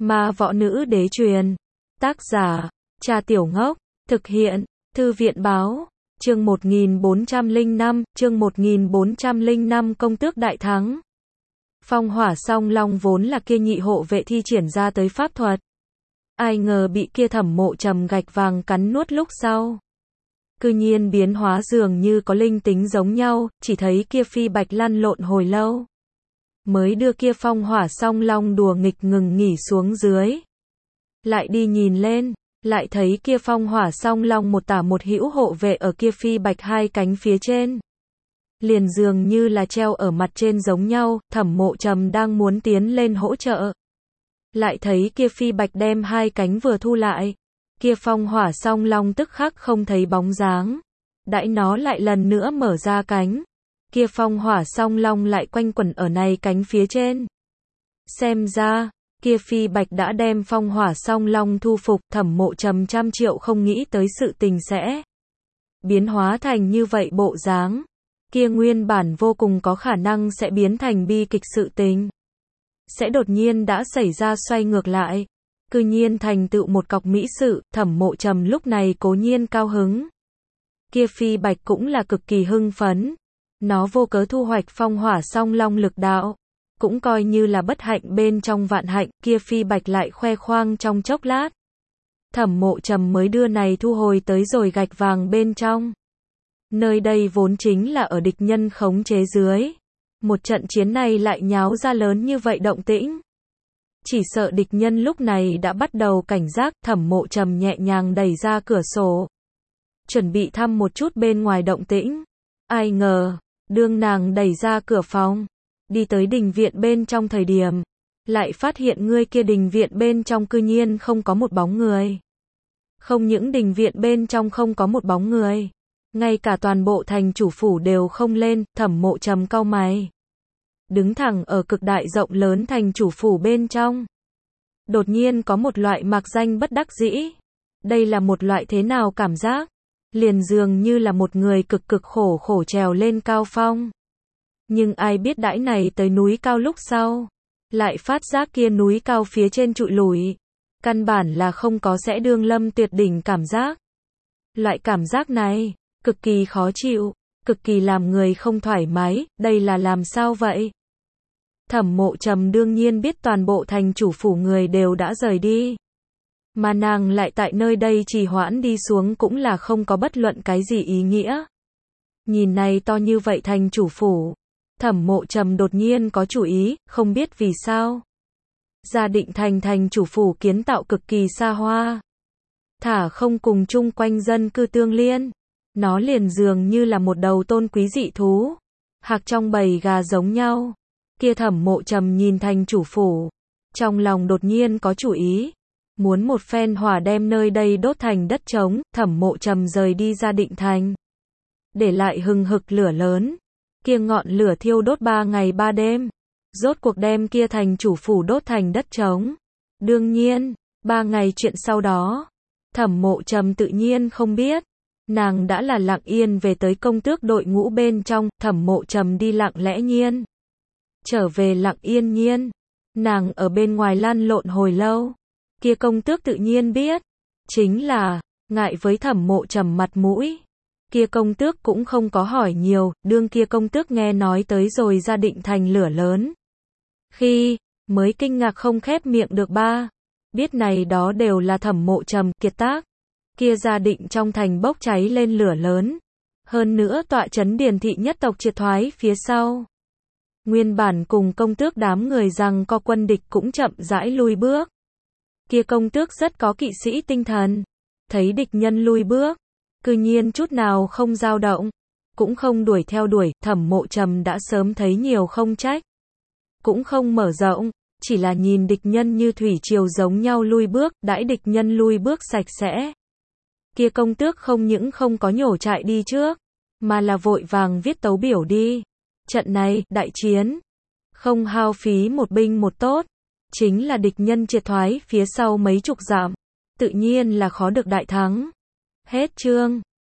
Ma võ nữ đế truyền. Tác giả, Trà Tiểu Ngốc. Thực hiện, Thư viện báo. Chương 1405, công tước đại thắng. Phong hỏa song long vốn là kia nhị hộ vệ thi triển ra tới pháp thuật. Ai ngờ bị kia Thẩm Mộ Trầm gạch vàng cắn nuốt lúc sau. Cư nhiên biến hóa dường như có linh tính giống nhau, chỉ thấy kia phi bạch lăn lộn hồi lâu. Mới đưa kia phong hỏa song long đùa nghịch ngừng nghỉ xuống dưới. Lại đi nhìn lên, lại thấy kia phong hỏa song long một tả một hữu hộ vệ ở kia phi bạch hai cánh phía trên. Liền dường như là treo ở mặt trên giống nhau, Thẩm Mộ Trầm đang muốn tiến lên hỗ trợ. Lại thấy kia phi bạch đem hai cánh vừa thu lại. Kia phong hỏa song long tức khắc không thấy bóng dáng. Đãi nó lại lần nữa mở ra cánh. Kia phong hỏa song long lại quanh quẩn ở này cánh phía trên. Xem ra, kia phi bạch đã đem phong hỏa song long thu phục. Thẩm Mộ Trầm trăm triệu không nghĩ tới sự tình sẽ biến hóa thành như vậy bộ dáng. Kia nguyên bản vô cùng có khả năng sẽ biến thành bi kịch sự tình. Sẽ đột nhiên đã xảy ra xoay ngược lại. Cư nhiên thành tựu một cọc mỹ sự. Thẩm Mộ Trầm lúc này cố nhiên cao hứng. Kia phi bạch cũng là cực kỳ hưng phấn. Nó vô cớ thu hoạch phong hỏa song long lực đạo. Cũng coi như là bất hạnh bên trong vạn hạnh. Kia phi bạch lại khoe khoang trong chốc lát. Thẩm Mộ Trầm mới đưa này thu hồi tới rồi gạch vàng bên trong. Nơi đây vốn chính là ở địch nhân khống chế dưới. Một trận chiến này lại nháo ra lớn như vậy động tĩnh. Chỉ sợ địch nhân lúc này đã bắt đầu cảnh giác. Thẩm Mộ Trầm nhẹ nhàng đẩy ra cửa sổ. Chuẩn bị thăm một chút bên ngoài động tĩnh. Ai ngờ, đương nàng đẩy ra cửa phòng. Đi tới đình viện bên trong thời điểm. Lại phát hiện người kia đình viện bên trong cư nhiên không có một bóng người. Không những đình viện bên trong không có một bóng người. Ngay cả toàn bộ thành chủ phủ đều không lên. Thẩm Mộ Trầm cau mày. Đứng thẳng ở cực đại rộng lớn thành chủ phủ bên trong. Đột nhiên có một loại mạc danh bất đắc dĩ. Đây là một loại thế nào cảm giác? Liền dường như là một người cực cực khổ trèo lên cao phong. Nhưng ai biết đãi này tới núi cao lúc sau. Lại phát giác kia núi cao phía trên trụi lùi. Căn bản là không có sẽ đương lâm tuyệt đỉnh cảm giác. Loại cảm giác này, cực kỳ khó chịu, cực kỳ làm người không thoải mái. Đây là làm sao vậy? Thẩm Mộ Trầm đương nhiên biết toàn bộ thành chủ phủ người đều đã rời đi. Mà nàng lại tại nơi đây trì hoãn đi xuống cũng là không có bất luận cái gì ý nghĩa. Nhìn này to như vậy thành chủ phủ. Thẩm Mộ Trầm đột nhiên có chủ ý, không biết vì sao. Gia Định thành chủ phủ kiến tạo cực kỳ xa hoa. Thả không cùng chung quanh dân cư tương liên. Nó liền dường như là một đầu tôn quý dị thú. Hạc trong bầy gà giống nhau. Kia Thẩm Mộ Trầm nhìn thành chủ phủ. Trong lòng đột nhiên có chủ ý. Muốn một phen hỏa đem nơi đây đốt thành đất trống. Thẩm Mộ Trầm rời đi Gia Định thành. Để lại hừng hực lửa lớn. Kia ngọn lửa thiêu đốt 3 ngày 3 đêm. Rốt cuộc đem kia thành chủ phủ đốt thành đất trống. Đương nhiên, 3 ngày chuyện sau đó. Thẩm Mộ Trầm tự nhiên không biết. Nàng đã là lặng yên về tới công tước đội ngũ bên trong. Thẩm Mộ Trầm đi lặng lẽ nhiên. Trở về lặng yên nhiên. Nàng ở bên ngoài lăn lộn hồi lâu. Kia công tước tự nhiên biết. Chính là, ngại với Thẩm Mộ Trầm mặt mũi. Kia công tước cũng không có hỏi nhiều. Đương kia công tước nghe nói tới rồi Gia Định thành lửa lớn. Khi, mới kinh ngạc không khép miệng được ba. Biết này đó đều là Thẩm Mộ Trầm kiệt tác. Kia Gia Định trong thành bốc cháy lên lửa lớn. Hơn nữa tọa trấn Điền thị nhất tộc triệt thoái phía sau. Nguyên bản cùng công tước đám người rằng có quân địch cũng chậm rãi lui bước. Kia công tước rất có kỵ sĩ tinh thần. Thấy địch nhân lui bước. Cư nhiên chút nào không dao động. Cũng không đuổi theo đuổi. Thẩm Mộ Trầm đã sớm thấy nhiều không trách. Cũng không mở rộng. Chỉ là nhìn địch nhân như thủy triều giống nhau lui bước. Đãi địch nhân lui bước sạch sẽ. Kia công tước không những không có nhổ chạy đi trước. Mà là vội vàng viết tấu biểu đi. Trận này, đại chiến. Không hao phí một binh một tốt. Chính là địch nhân triệt thoái phía sau mấy chục dặm. Tự nhiên là khó được đại thắng. Hết chương.